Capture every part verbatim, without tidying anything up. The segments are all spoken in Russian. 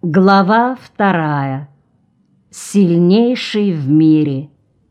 Глава вторая. Сильнейший в мире.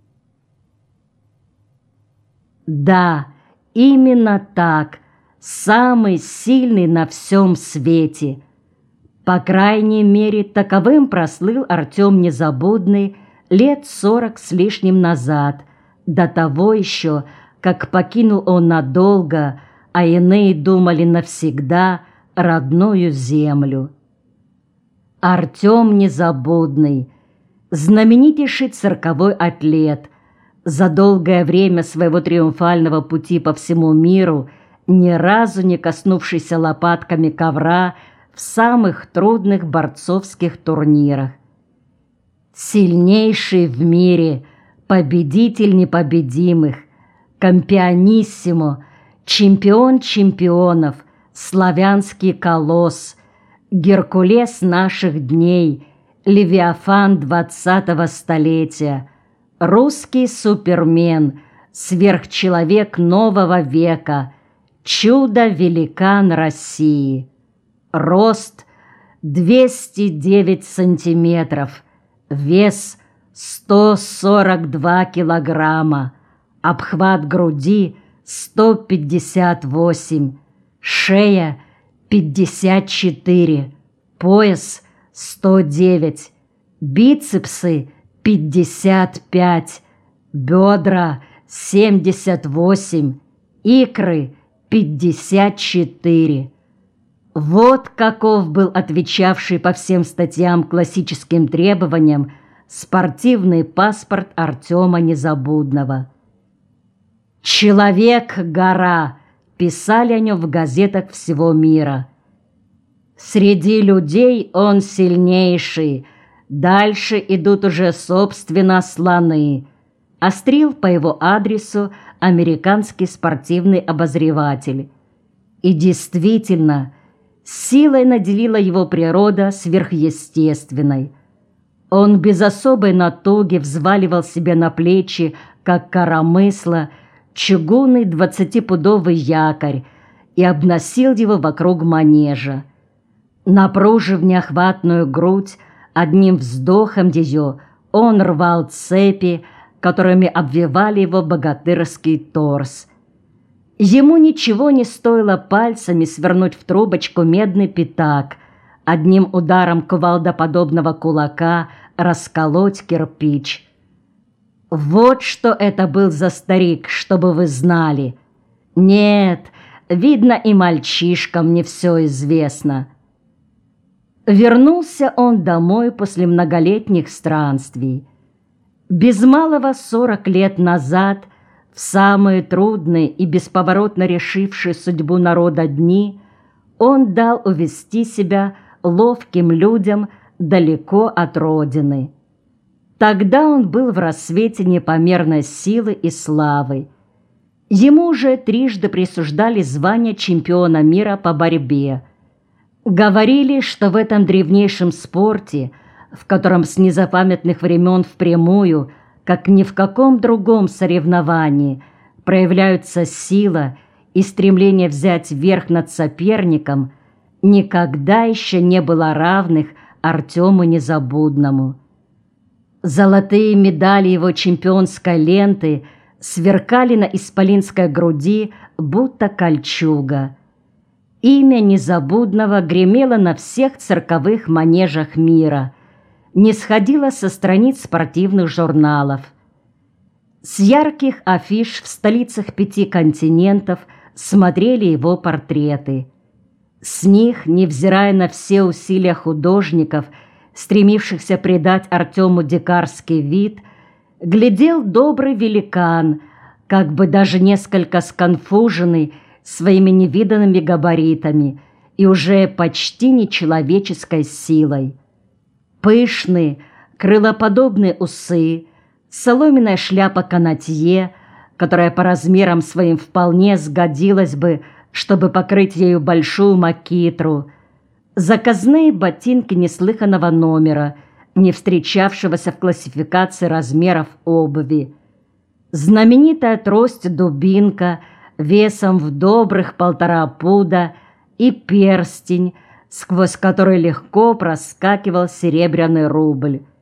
Да, именно так, самый сильный на всем свете. По крайней мере, таковым прослыл Артем Незабудный лет сорок с лишним назад, до того еще, как покинул он надолго, а иные думали навсегда, родную землю. Артем Незабудный, знаменитейший цирковой атлет, за долгое время своего триумфального пути по всему миру, ни разу не коснувшийся лопатками ковра в самых трудных борцовских турнирах. Сильнейший в мире, победитель непобедимых, компианиссимо, чемпион чемпионов, славянский колосс, Геркулес наших дней, Левиафан двадцатого столетия, русский супермен, сверхчеловек нового века, чудо-великан России. Рост двести девять сантиметров, вес сто сорок два килограмма, обхват груди сто пятьдесят восемь, шея пятьдесят четыре, пояс сто девять, бицепсы пятьдесят пять, бедра семьдесят восемь, икры пятьдесят четыре. Вот каков был отвечавший по всем статьям классическим требованиям спортивный паспорт Артема Незабудного. «Человек-гора», писали о нем в газетах всего мира. Среди людей он сильнейший, дальше идут уже собственно слоны, острил по его адресу американский спортивный обозреватель. И действительно, силой наделила его природа сверхъестественной. Он без особой натуги взваливал себе на плечи, как коромысло, чугунный двадцатипудовый якорь и обносил его вокруг манежа. Напружив неохватную грудь, одним вздохом ее он рвал цепи, которыми обвивали его богатырский торс. Ему ничего не стоило пальцами свернуть в трубочку медный пятак, одним ударом кувалдоподобного кулака расколоть кирпич. Вот что это был за старик, чтобы вы знали. Нет, видно, и мальчишкам не все известно. Вернулся он домой после многолетних странствий. Без малого сорок лет назад, в самые трудные и бесповоротно решившие судьбу народа дни, он дал увести себя ловким людям далеко от родины. Тогда он был в рассвете непомерной силы и славы. Ему уже трижды присуждали звание чемпиона мира по борьбе. Говорили, что в этом древнейшем спорте, в котором с незапамятных времен впрямую, как ни в каком другом соревновании, проявляются сила и стремление взять верх над соперником, никогда еще не было равных Артему Незабудному. Золотые медали его чемпионской ленты сверкали на исполинской груди, будто кольчуга. Имя Незабудного гремело на всех цирковых манежах мира, не сходило со страниц спортивных журналов. С ярких афиш в столицах пяти континентов смотрели его портреты. С них, невзирая на все усилия художников, стремившихся придать Артему дикарский вид, глядел добрый великан, как бы даже несколько сконфуженный своими невиданными габаритами и уже почти нечеловеческой силой. Пышные, крылоподобные усы, соломенная шляпа канатье, которая по размерам своим вполне сгодилась бы, чтобы покрыть ею большую макитру, заказные ботинки неслыханного номера, не встречавшегося в классификации размеров обуви, знаменитая трость-дубинка весом в добрых полтора пуда и перстень, сквозь который легко проскакивал серебряный рубль.